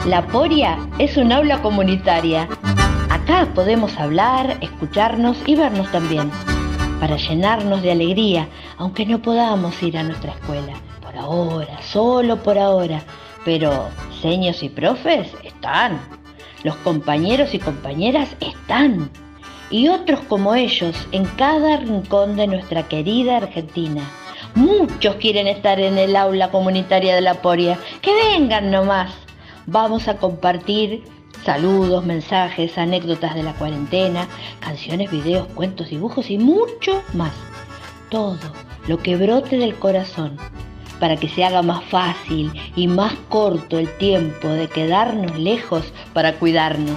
La Poria es un aula comunitaria. Acá podemos hablar, escucharnos y vernos también, para llenarnos de alegría, aunque no podamos ir a nuestra escuela. Por ahora, solo por ahora. Pero seños y profes están. Los compañeros y compañeras están. Y otros como ellos en cada rincón de nuestra querida Argentina. Muchos quieren estar en el aula comunitaria de La Poria. ¡Que vengan nomás! Vamos a compartir saludos, mensajes, anécdotas de la cuarentena, canciones, videos, cuentos, dibujos y mucho más. Todo lo que brote del corazón, para que se haga más fácil y más corto el tiempo de quedarnos lejos para cuidarnos.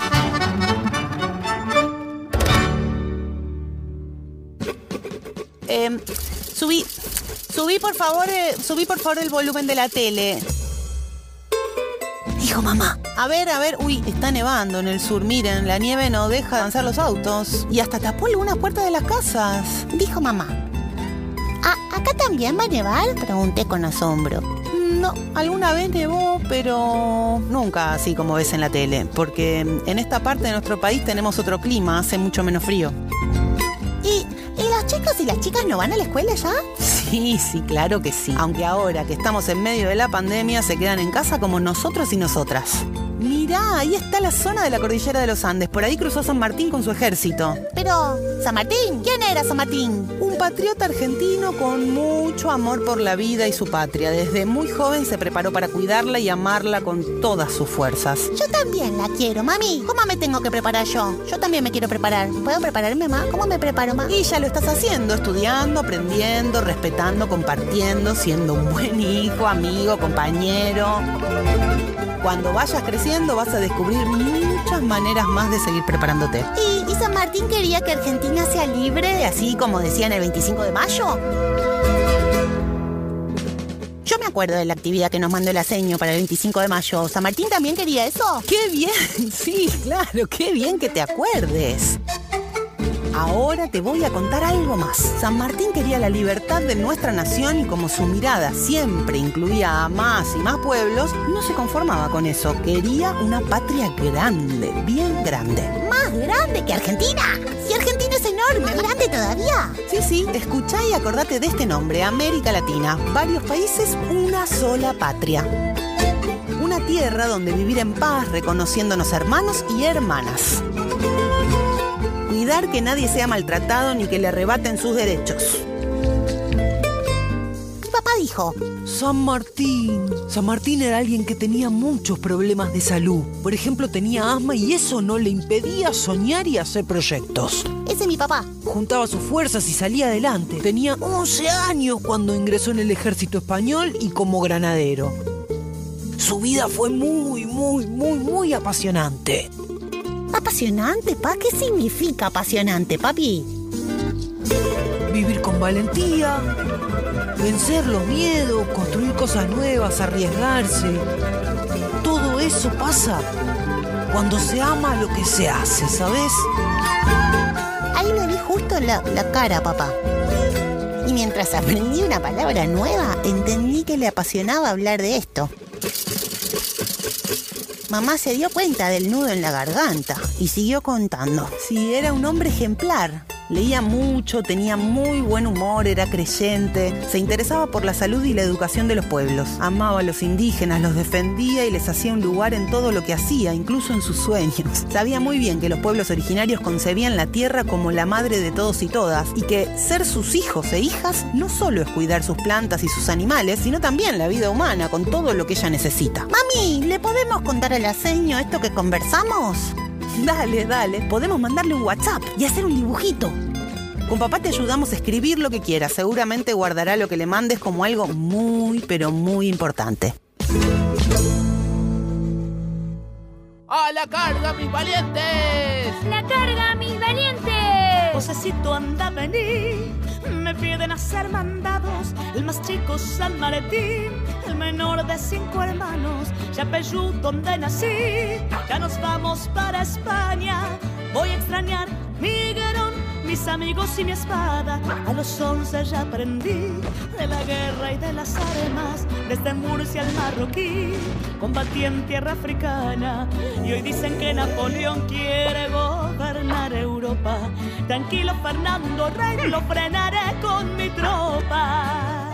Subí por favor el volumen de la tele. Dijo mamá. A ver, uy, está nevando en el sur, miren, la nieve no deja avanzar los autos. Y hasta tapó algunas puertas de las casas. Dijo mamá. ¿Acá también va a nevar? Pregunté con asombro. No, alguna vez nevó, pero nunca así como ves en la tele. Porque en esta parte de nuestro país tenemos otro clima, hace mucho menos frío. ¿Y los chicos y las chicas no van a la escuela ya? Sí, claro que sí. Aunque ahora que estamos en medio de la pandemia se quedan en casa como nosotros y nosotras. Mirá, ahí está la zona de la cordillera de los Andes. Por ahí cruzó San Martín con su ejército. Pero, ¿San Martín? ¿Quién era San Martín? Un patriota argentino con mucho amor por la vida y su patria. Desde muy joven se preparó para cuidarla y amarla con todas sus fuerzas. Yo también la quiero, mami. ¿Cómo me tengo que preparar yo? Yo también me quiero preparar. ¿Puedo prepararme, ma? ¿Cómo me preparo, ma? Y ya lo estás haciendo, estudiando, aprendiendo, respetando, compartiendo, siendo un buen hijo, amigo, compañero. Cuando vayas creciendo vas a descubrir muchas maneras más de seguir preparándote. ¿Y San Martín quería que Argentina sea libre, así como decían el 25 de mayo? Yo me acuerdo de la actividad que nos mandó el aseño para el 25 de mayo. ¿San Martín también quería eso? ¡Qué bien! Sí, claro, qué bien que te acuerdes. Ahora te voy a contar algo más. San Martín quería la libertad de nuestra nación y como su mirada siempre incluía a más y más pueblos, no se conformaba con eso. Quería una patria grande, bien grande. ¿Más grande que Argentina? Si Argentina es enorme, ¿más grande todavía? Sí, escuchá y acordate de este nombre, América Latina. Varios países, una sola patria. Una tierra donde vivir en paz, reconociéndonos hermanos y hermanas. Cuidar que nadie sea maltratado ni que le arrebaten sus derechos. Mi papá dijo: San Martín era alguien que tenía muchos problemas de salud. Por ejemplo, tenía asma y eso no le impedía soñar y hacer proyectos. Ese es mi papá. Juntaba sus fuerzas y salía adelante. Tenía 11 años cuando ingresó en el ejército español y como granadero. Su vida fue muy apasionante. ¿Apasionante, pa? ¿Qué significa apasionante, papi? Vivir con valentía, vencer los miedos, construir cosas nuevas, arriesgarse. Todo eso pasa cuando se ama lo que se hace, ¿sabes? Ahí me vi justo en la cara, papá. Y mientras aprendí una palabra nueva, entendí que le apasionaba hablar de esto. Mamá se dio cuenta del nudo en la garganta y siguió contando. Sí, era un hombre ejemplar. Leía mucho, tenía muy buen humor, era creyente, se interesaba por la salud y la educación de los pueblos. Amaba a los indígenas, los defendía y les hacía un lugar en todo lo que hacía, incluso en sus sueños. Sabía muy bien que los pueblos originarios concebían la tierra como la madre de todos y todas y que ser sus hijos e hijas no solo es cuidar sus plantas y sus animales, sino también la vida humana con todo lo que ella necesita. Mami, ¿le podemos contar al aseño esto que conversamos? Dale, podemos mandarle un WhatsApp y hacer un dibujito. Con papá te ayudamos a escribir lo que quieras. Seguramente guardará lo que le mandes como algo muy, pero muy importante. ¡A la carga, mis valientes! ¡La carga, mis valientes! Josecito anda a venir, me piden hacer mandados. El más chico San Martín, el menor de 5 hermanos, Yapeyú donde nací. Ya nos vamos para España, voy a extrañar mi Guerón, mi mis amigos y mi espada. A los 11 ya aprendí de la guerra y de las armas, desde Murcia al Marroquí, combatí en tierra africana. Y hoy dicen que Napoleón quiere gobernar Europa. Tranquilo, Fernando Rey, lo frenaré con mi tropa.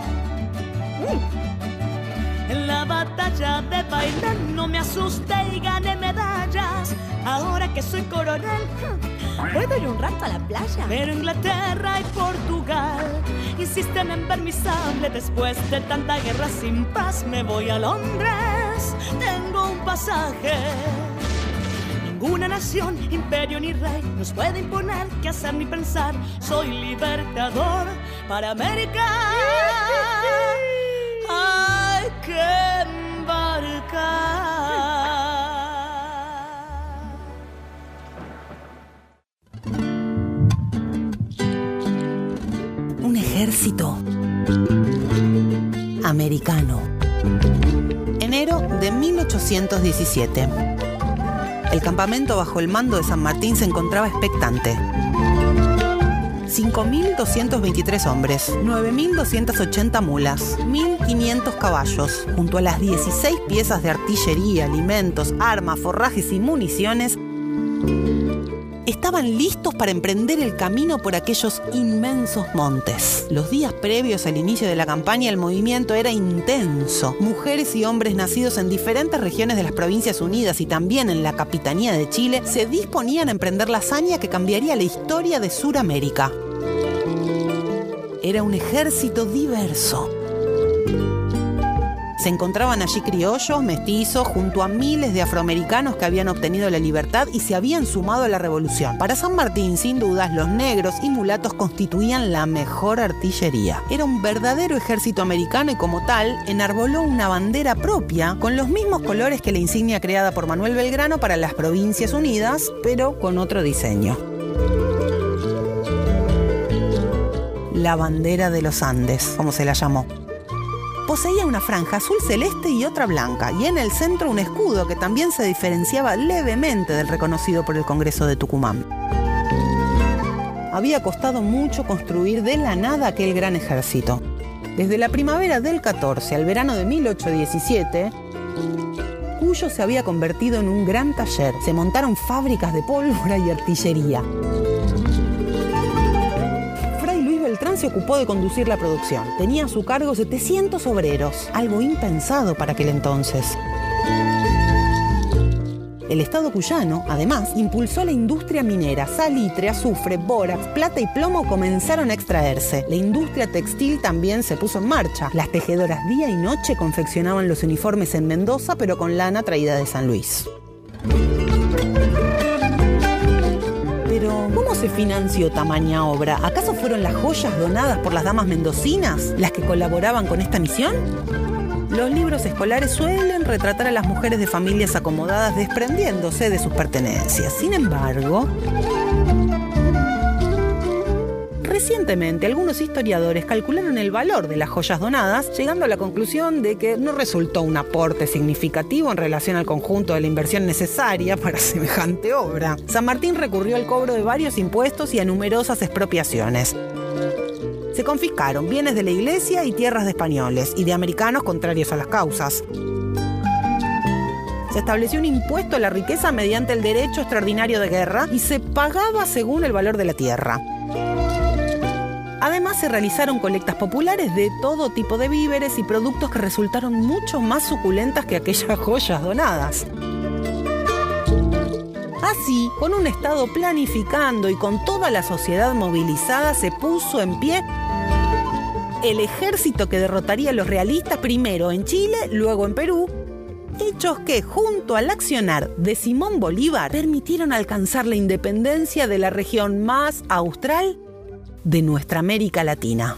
En la batalla de Bailén no me asusté y gané medallas. Ahora que soy coronel, ¿puedo ir un rato a la playa? Pero Inglaterra y Portugal insisten en ver mi sable. Después de tanta guerra sin paz me voy a Londres. Tengo un pasaje. Ninguna nación, imperio ni rey nos puede imponer qué hacer ni pensar. Soy libertador para América. Hay que embarcar. Un ejército americano. Enero de 1817. El campamento bajo el mando de San Martín se encontraba expectante. 5.223 hombres, 9.280 mulas, 1.500 caballos, junto a las 16 piezas de artillería, alimentos, armas, forrajes y municiones, estaban listos para emprender el camino por aquellos inmensos montes. Los días previos al inicio de la campaña el movimiento era intenso. Mujeres y hombres nacidos en diferentes regiones de las Provincias Unidas y también en la Capitanía de Chile se disponían a emprender la hazaña que cambiaría la historia de Suramérica. Era un ejército diverso. Se encontraban allí criollos, mestizos, junto a miles de afroamericanos que habían obtenido la libertad y se habían sumado a la revolución. Para San Martín, sin dudas, los negros y mulatos constituían la mejor artillería. Era un verdadero ejército americano y como tal, enarboló una bandera propia con los mismos colores que la insignia creada por Manuel Belgrano para las Provincias Unidas, pero con otro diseño. La bandera de los Andes, como se la llamó. Poseía una franja azul celeste y otra blanca, y en el centro un escudo que también se diferenciaba levemente del reconocido por el Congreso de Tucumán. Había costado mucho construir de la nada aquel gran ejército. Desde la primavera del 14 al verano de 1817, Cuyo se había convertido en un gran taller. Se montaron fábricas de pólvora y artillería. Beltrán se ocupó de conducir la producción. Tenía a su cargo 700 obreros, algo impensado para aquel entonces. El Estado cuyano, además, impulsó la industria minera. Salitre, azufre, bórax, plata y plomo comenzaron a extraerse. La industria textil también se puso en marcha. Las tejedoras día y noche confeccionaban los uniformes en Mendoza, pero con lana traída de San Luis. Pero, ¿cómo se financió tamaña obra? ¿Acaso fueron las joyas donadas por las damas mendocinas las que colaboraban con esta misión? Los libros escolares suelen retratar a las mujeres de familias acomodadas desprendiéndose de sus pertenencias. Sin embargo, recientemente algunos historiadores calcularon el valor de las joyas donadas, llegando a la conclusión de que no resultó un aporte significativo en relación al conjunto de la inversión necesaria para semejante obra. San Martín recurrió al cobro de varios impuestos y a numerosas expropiaciones. Se confiscaron bienes de la iglesia y tierras de españoles y de americanos contrarios a las causas. Se estableció un impuesto a la riqueza mediante el derecho extraordinario de guerra y se pagaba según el valor de la tierra. Además, se realizaron colectas populares de todo tipo de víveres y productos que resultaron mucho más suculentas que aquellas joyas donadas. Así, con un Estado planificando y con toda la sociedad movilizada, se puso en pie el ejército que derrotaría a los realistas primero en Chile, luego en Perú, hechos que, junto al accionar de Simón Bolívar, permitieron alcanzar la independencia de la región más austral de nuestra América Latina.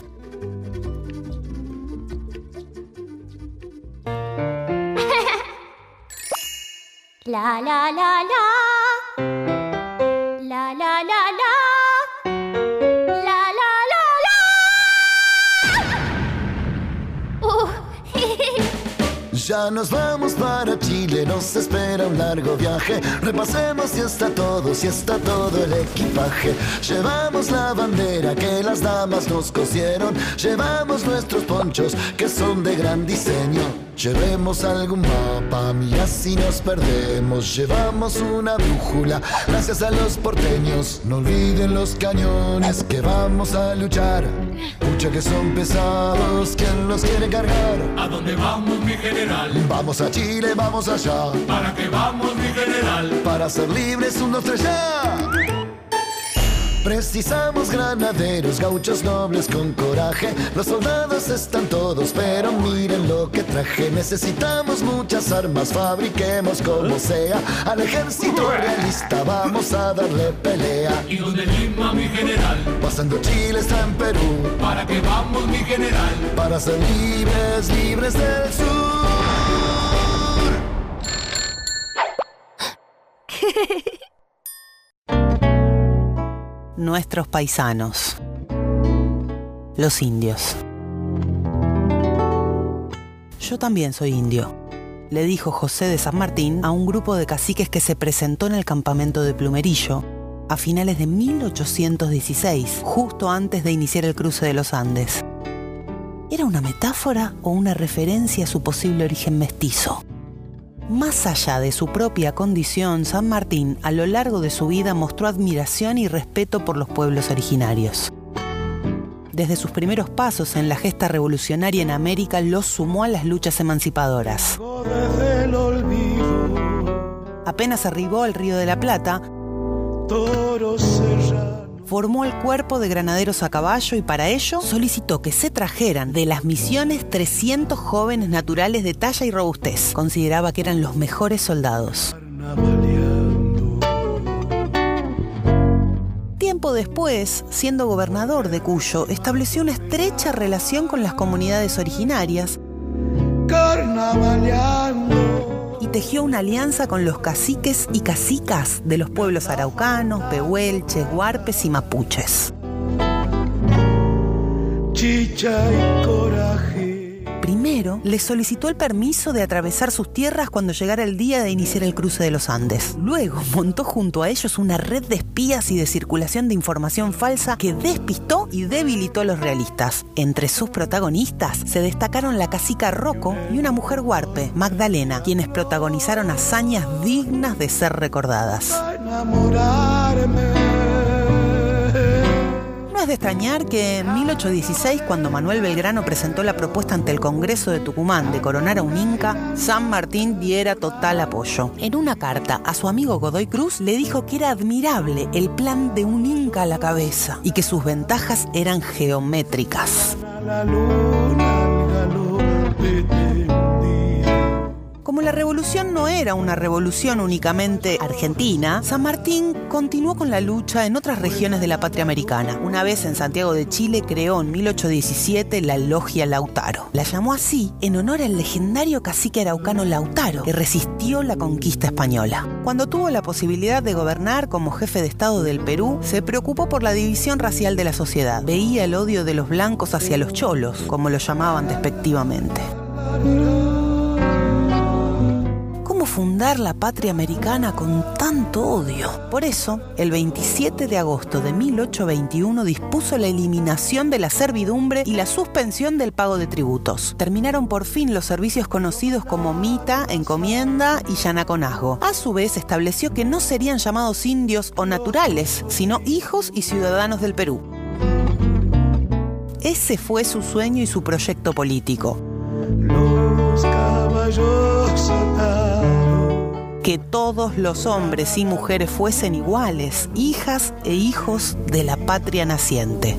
La la la la. La la la la. La la la la. Ya nos vamos para Chile, nos espera un largo viaje. Repasemos si está todo el equipaje. Llevamos la bandera que las damas nos cosieron. Llevamos nuestros ponchos que son de gran diseño. Llevemos algún mapa, mira si nos perdemos. Llevamos una brújula, gracias a los porteños. No olviden los cañones que vamos a luchar. Pucha que son pesados, ¿quién los quiere cargar? ¿A dónde vamos, mi general? Vamos a Chile, vamos allá. ¿Para qué vamos, mi general? Para ser libres, 1, 2, 3, ya. Precisamos granaderos, gauchos nobles con coraje. Los soldados están todos, pero miren lo que traje. Necesitamos muchas armas, fabriquemos como sea. Al ejército realista vamos a darle pelea. ¿Y dónde Lima, mi general? Pasando Chile está en Perú. ¿Para qué vamos, mi general? Para ser libres, libres del sur. Nuestros paisanos, los indios. Yo también soy indio, le dijo José de San Martín a un grupo de caciques que se presentó en el campamento de Plumerillo a finales de 1816, justo antes de iniciar el cruce de los Andes. ¿Era una metáfora o una referencia a su posible origen mestizo? Más allá de su propia condición, San Martín a lo largo de su vida mostró admiración y respeto por los pueblos originarios. Desde sus primeros pasos en la gesta revolucionaria en América los sumó a las luchas emancipadoras. Apenas arribó al Río de la Plata, formó el cuerpo de granaderos a caballo y para ello solicitó que se trajeran de las misiones 300 jóvenes naturales de talla y robustez. Consideraba que eran los mejores soldados. Tiempo después, siendo gobernador de Cuyo, estableció una estrecha relación con las comunidades originarias y tejió una alianza con los caciques y cacicas de los pueblos araucanos, pehuelches, huarpes y mapuches. Chicha y coraje. Primero, les solicitó el permiso de atravesar sus tierras cuando llegara el día de iniciar el cruce de los Andes. Luego, montó junto a ellos una red de espías y de circulación de información falsa que despistó y debilitó a los realistas. Entre sus protagonistas se destacaron la cacica Rocco y una mujer huarpe, Magdalena, quienes protagonizaron hazañas dignas de ser recordadas. No es de extrañar que en 1816, cuando Manuel Belgrano presentó la propuesta ante el Congreso de Tucumán de coronar a un inca, San Martín diera total apoyo. En una carta a su amigo Godoy Cruz le dijo que era admirable el plan de un inca a la cabeza y que sus ventajas eran geométricas. Como la revolución no era una revolución únicamente argentina, San Martín continuó con la lucha en otras regiones de la patria americana. Una vez en Santiago de Chile creó en 1817 la Logia Lautaro. La llamó así en honor al legendario cacique araucano Lautaro, que resistió la conquista española. Cuando tuvo la posibilidad de gobernar como jefe de Estado del Perú, se preocupó por la división racial de la sociedad. Veía el odio de los blancos hacia los cholos, como lo llamaban despectivamente. Fundar la patria americana con tanto odio. Por eso, el 27 de agosto de 1821 dispuso la eliminación de la servidumbre y la suspensión del pago de tributos. Terminaron por fin los servicios conocidos como mita, encomienda y llanaconazgo. A su vez, estableció que no serían llamados indios o naturales, sino hijos y ciudadanos del Perú. Ese fue su sueño y su proyecto político. Los caballos atados. Que todos los hombres y mujeres fuesen iguales, hijas e hijos de la patria naciente.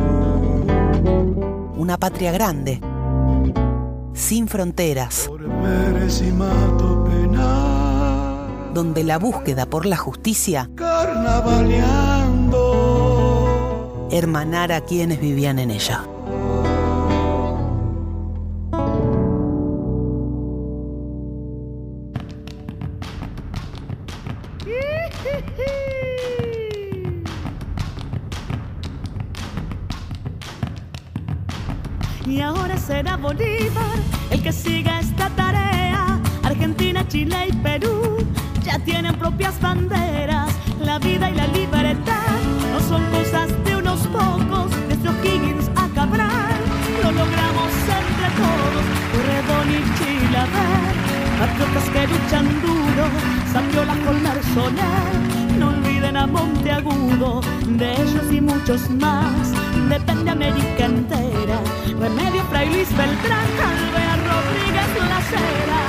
Una patria grande, sin fronteras, donde la búsqueda por la justicia hermanara a quienes vivían en ella. Y ahora será Bolívar el que siga esta tarea. Argentina, Chile y Perú ya tienen propias banderas. La vida y la libertad no son cosas de unos pocos, desde O'Higgins a Cabral. Lo logramos entre todos, Pueyrredón y Chilaver. Patriotas que luchan duro, Sapiola, Colmar, Soler. No olviden a Monteagudo, de ellos y muchos más. Depende América entera. Remedio, Fray Luis Beltrán, Alvear, Rodríguez, La Cera.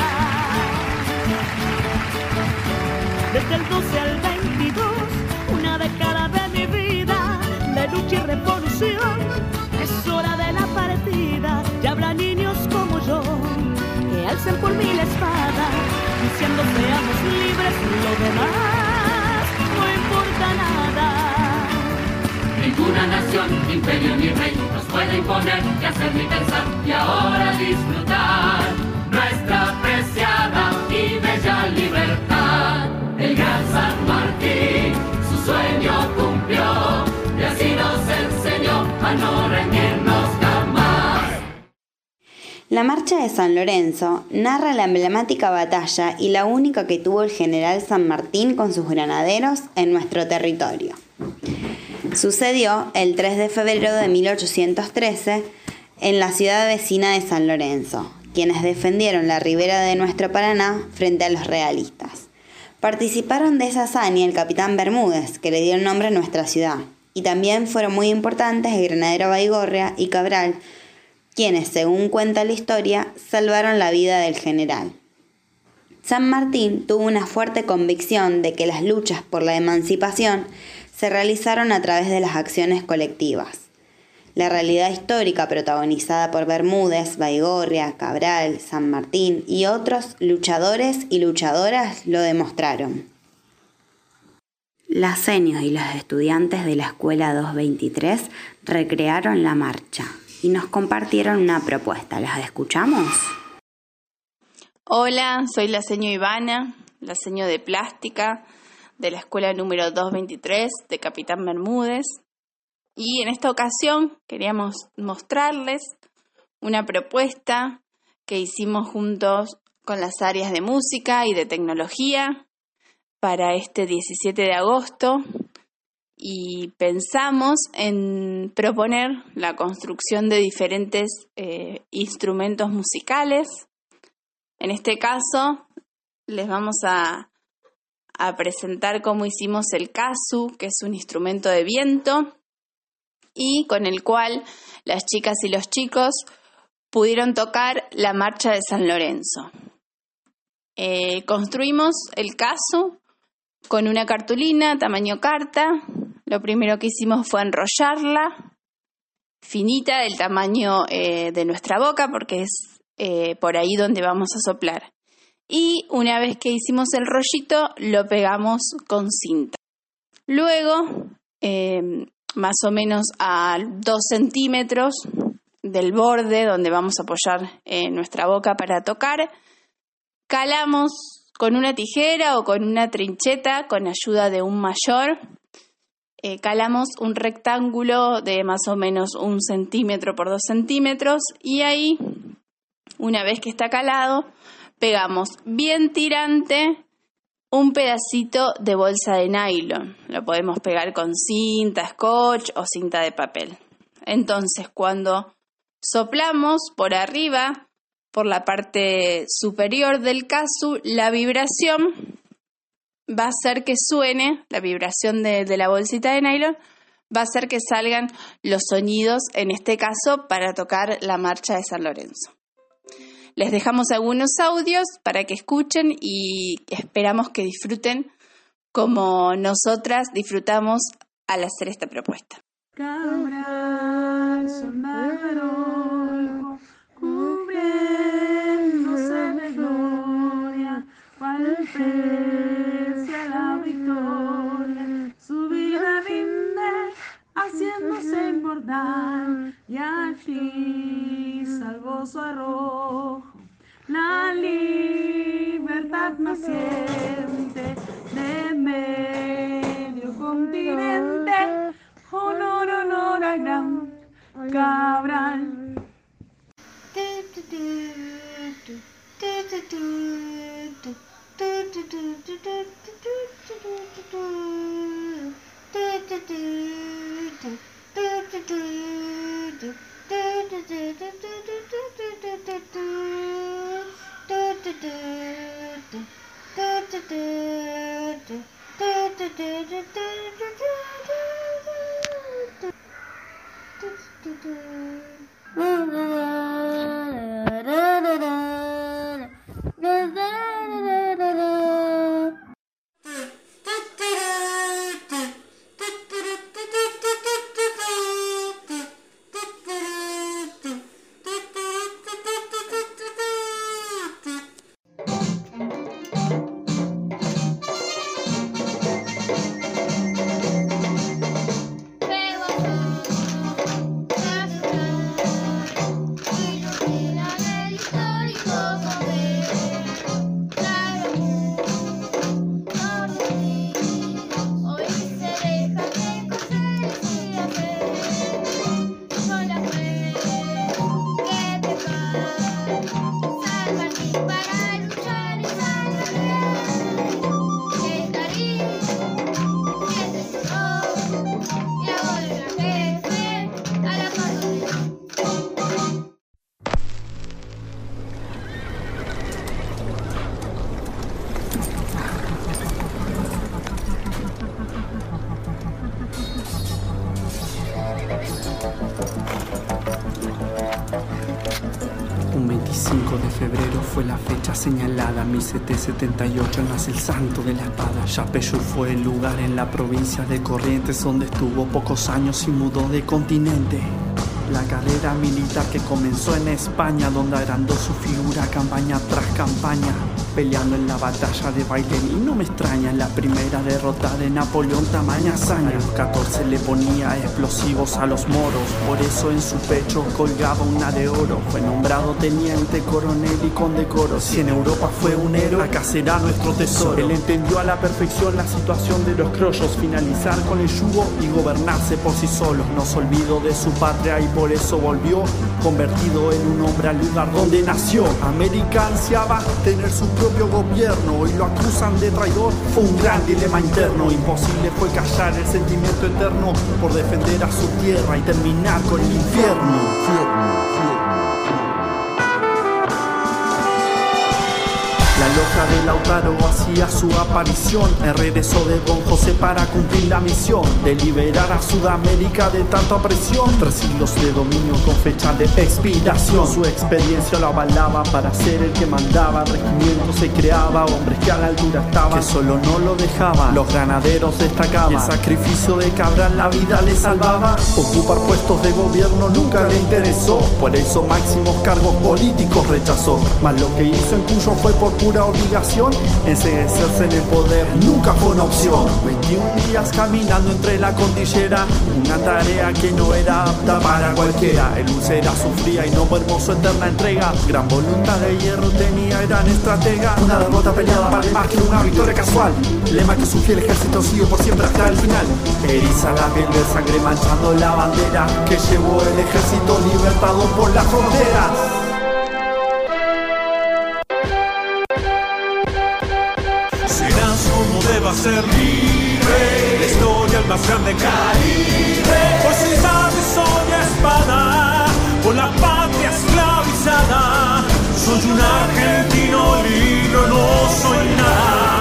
Desde el 12 al 22, una década de mi vida, de lucha y revolución. Es hora de la partida, ya habrá niños como yo, que alcen por mí la espada, diciendo seamos libres, lo demás no importa nada. Ninguna nación, imperio ni rey nos puede imponer ni hacer ni pensar, y ahora disfrutar nuestra preciada y bella libertad. El gran San Martín su sueño cumplió y así nos enseñó a no rendirnos jamás. La marcha de San Lorenzo narra la emblemática batalla y la única que tuvo el general San Martín con sus granaderos en nuestro territorio. Sucedió el 3 de febrero de 1813 en la ciudad vecina de San Lorenzo, quienes defendieron la ribera de nuestro Paraná frente a los realistas. Participaron de esa hazaña el capitán Bermúdez, que le dio el nombre a nuestra ciudad, y también fueron muy importantes el granadero Baigorria y Cabral, quienes, según cuenta la historia, salvaron la vida del general. San Martín tuvo una fuerte convicción de que las luchas por la emancipación se realizaron a través de las acciones colectivas. La realidad histórica protagonizada por Bermúdez, Baigorria, Cabral, San Martín y otros luchadores y luchadoras lo demostraron. Las senios y los estudiantes de la Escuela 223 recrearon la marcha y nos compartieron una propuesta. ¿Las escuchamos? Hola, soy la seño Ivana, la seño de plástica de la Escuela número 223 de Capitán Bermúdez. Y en esta ocasión queríamos mostrarles una propuesta que hicimos juntos con las áreas de música y de tecnología para este 17 de agosto y pensamos en proponer la construcción de diferentes instrumentos musicales. En este caso les vamos a presentar cómo hicimos el casu, que es un instrumento de viento, y con el cual las chicas y los chicos pudieron tocar la marcha de San Lorenzo. Construimos el casu con una cartulina tamaño carta. Lo primero que hicimos fue enrollarla, finita, del tamaño de nuestra boca, porque es por ahí donde vamos a soplar. Y una vez que hicimos el rollito, lo pegamos con cinta. Luego, más o menos a 2 centímetros del borde donde vamos a apoyar nuestra boca para tocar, calamos con una tijera o con una trincheta con ayuda de un mayor, calamos un rectángulo de más o menos 1 centímetro por 2 centímetros y ahí, una vez que está calado, pegamos bien tirante un pedacito de bolsa de nylon. Lo podemos pegar con cinta, scotch o cinta de papel. Entonces, cuando soplamos por arriba, por la parte superior del casu, la vibración va a hacer que suene, la vibración de la bolsita de nylon, va a hacer que salgan los sonidos, en este caso, para tocar la marcha de San Lorenzo. Les dejamos algunos audios para que escuchen y esperamos que disfruten como nosotras disfrutamos al hacer esta propuesta. Cabral, soldado, cubriéndose de gloria, cual pese a la victoria, su vida rinde, haciéndose inmortal, y al fin salvó su arrojo. La libertad naciente de medio continente, honor, honor al gran Cabral. Un 25 de febrero fue la fecha señalada, 1778 nace el santo de la espada. Yapeyú fue el lugar en la provincia de Corrientes donde estuvo pocos años y mudó de continente. La carrera militar que comenzó en España, donde agrandó su figura campaña tras campaña, peleando en la batalla de Bailén. Y no me extraña, en la primera derrota de Napoleón tamaña hazaña. A los 14 le ponía explosivos a los moros, por eso en su pecho colgaba una de oro. Fue nombrado teniente coronel y con decoro. Si en Europa fue un héroe, acá será nuestro tesoro. Él entendió a la perfección la situación de los criollos, finalizar con el yugo y gobernarse por sí solos. No se olvidó de su patria y por eso volvió, convertido en un hombre al lugar donde nació. América ansiaba tener su propio gobierno, hoy lo acusan de traidor, fue un gran dilema interno. Imposible fue callar el sentimiento eterno por defender a su tierra y terminar con el infierno. La loca de Lautaro hacía su aparición. El regreso de Don José para cumplir la misión de liberar a Sudamérica de tanta opresión. 3 siglos de dominio con fecha de expiración. Su experiencia lo avalaba para ser el que mandaba. Regimiento se creaba, hombres que a la altura estaban, que solo no lo dejaban. Los granaderos destacaban, el sacrificio de Cabral la vida le salvaba. Ocupar puestos de gobierno nunca le interesó, por eso máximos cargos políticos rechazó. Mas lo que hizo en Cuyo fue por pura obligación, enseguecerse en el poder nunca fue una opción. 21 días caminando entre la cordillera, una tarea que no era apta para cualquiera. El Ucera sufría y no mermó su eterna entrega. Gran voluntad de hierro tenía, gran estratega. Una derrota peleada vale más que una victoria casual. Lema que su fiel ejército sigue por siempre hasta el final. Eriza la piel de sangre manchando la bandera que llevó el ejército libertador por las fronteras. Deba ser libre, la historia el más grande calibre. Por si sabes soy la espada, por la patria esclavizada. Soy un argentino libre, no soy nada.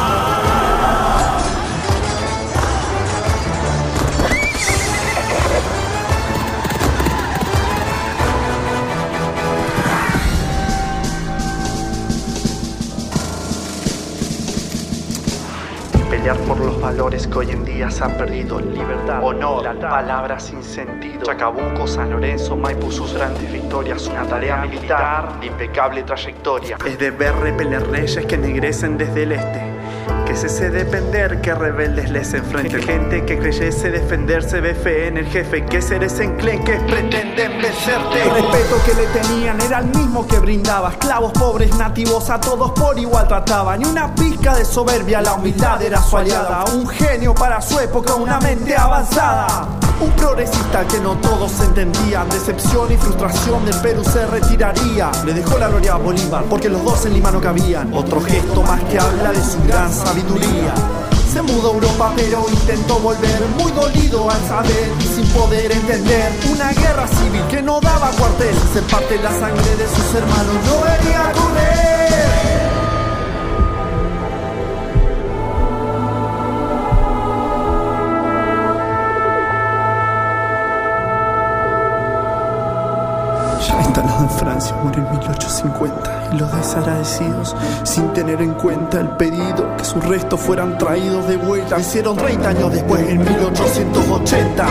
Pelear por los valores que hoy en día se han perdido. Libertad, honor, palabras sin sentido. Chacabuco, San Lorenzo, Maipú, sus grandes victorias. Una tarea militar de impecable trayectoria. Es deber repeler reyes que enegrecen desde el este. Que cese depender, que rebeldes les enfrenten. Gente que creyese defenderse ve fe en el jefe. Que seres enclenques pretenden vencerte. El respeto que le tenían era el mismo que brindaba. Esclavos, pobres, nativos, a todos por igual trataba. Ni una pizca de soberbia, la humildad era su aliada. Un genio para su época, una mente avanzada. Un progresista que no todos entendían. Decepción y frustración del Perú se retiraría. Le dejó la gloria a Bolívar porque los dos en Lima no cabían. Otro gesto más que habla de su gran sabiduría. Se mudó a Europa pero intentó volver, muy dolido al saber y sin poder entender. Una guerra civil que no daba cuartel, se parte la sangre de sus hermanos, no vería con él. Ya instalado en Francia, muere en 1850 y los desagradecidos, sin tener en cuenta el pedido que sus restos fueran traídos de vuelta, hicieron 30 años después, en 1880.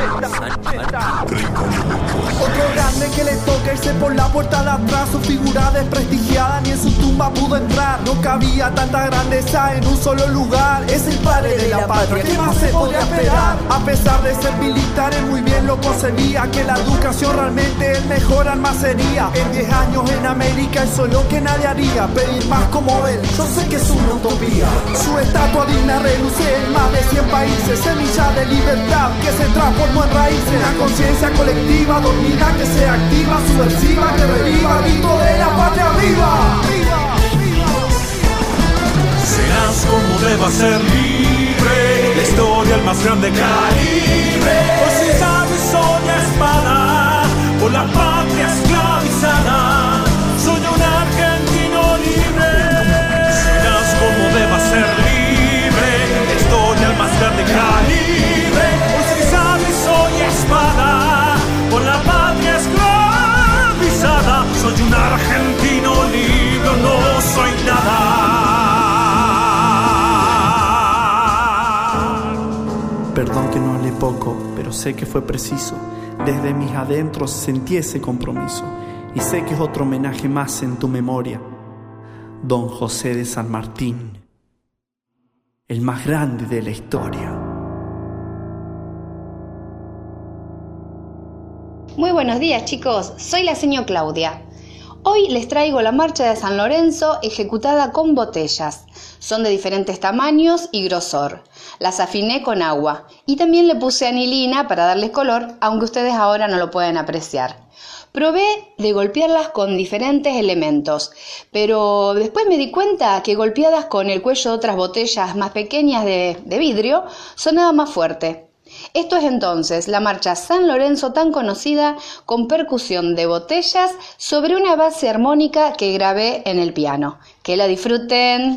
Otro grande que le toca irse por la puerta de atrás, su figura desprestigiada ni en su tumba pudo entrar. No cabía tanta grandeza en un solo lugar. Es el padre de la patria, ¿qué más se podría esperar? A pesar de ser militar, él muy bien lo concebía, que la educación realmente el mejor arma sería. En 10 años en América eso es lo que nadie haría, pedir más como él, yo sé que es una utopía. Su estatua digna reluce en más de 100 países, semilla de libertad que se transformó en raíces. Una conciencia colectiva dormida que se activa, subversiva que reviva, grito de la patria viva. Serás como deba ser libre, la historia el más grande calibre. Por si sabes soña espada, por la patria esclavizada, soy un argentino libre. Serás como deba ser libre, la historia el más grande calibre. Por si sabes soña espada, por la patria esclavizada, soy un argentino libre, no soy nada. Perdón que no hablé poco, pero sé que fue preciso. Desde mis adentros sentí ese compromiso y sé que es otro homenaje más en tu memoria. Don José de San Martín, el más grande de la historia. Muy buenos días, chicos, soy la señora Claudia. Hoy les traigo la marcha de San Lorenzo ejecutada con botellas. Son de diferentes tamaños y grosor. Las afiné con agua y también le puse anilina para darles color, aunque ustedes ahora no lo pueden apreciar. Probé de golpearlas con diferentes elementos, pero después me di cuenta que golpeadas con el cuello de otras botellas más pequeñas de vidrio sonaba más fuerte. Esto es entonces la marcha San Lorenzo tan conocida, con percusión de botellas sobre una base armónica que grabé en el piano. Que la disfruten.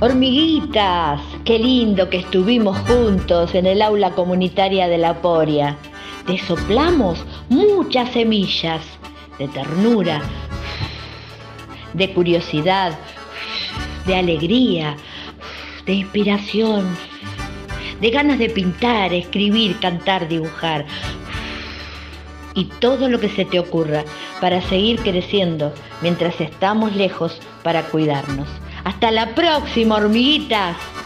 Hormiguitas, qué lindo que estuvimos juntos en el aula comunitaria de La Poria. Te soplamos muchas semillas de ternura, de curiosidad, de alegría, de inspiración, de ganas de pintar, escribir, cantar, dibujar y todo lo que se te ocurra para seguir creciendo mientras estamos lejos para cuidarnos. ¡Hasta la próxima, hormiguitas!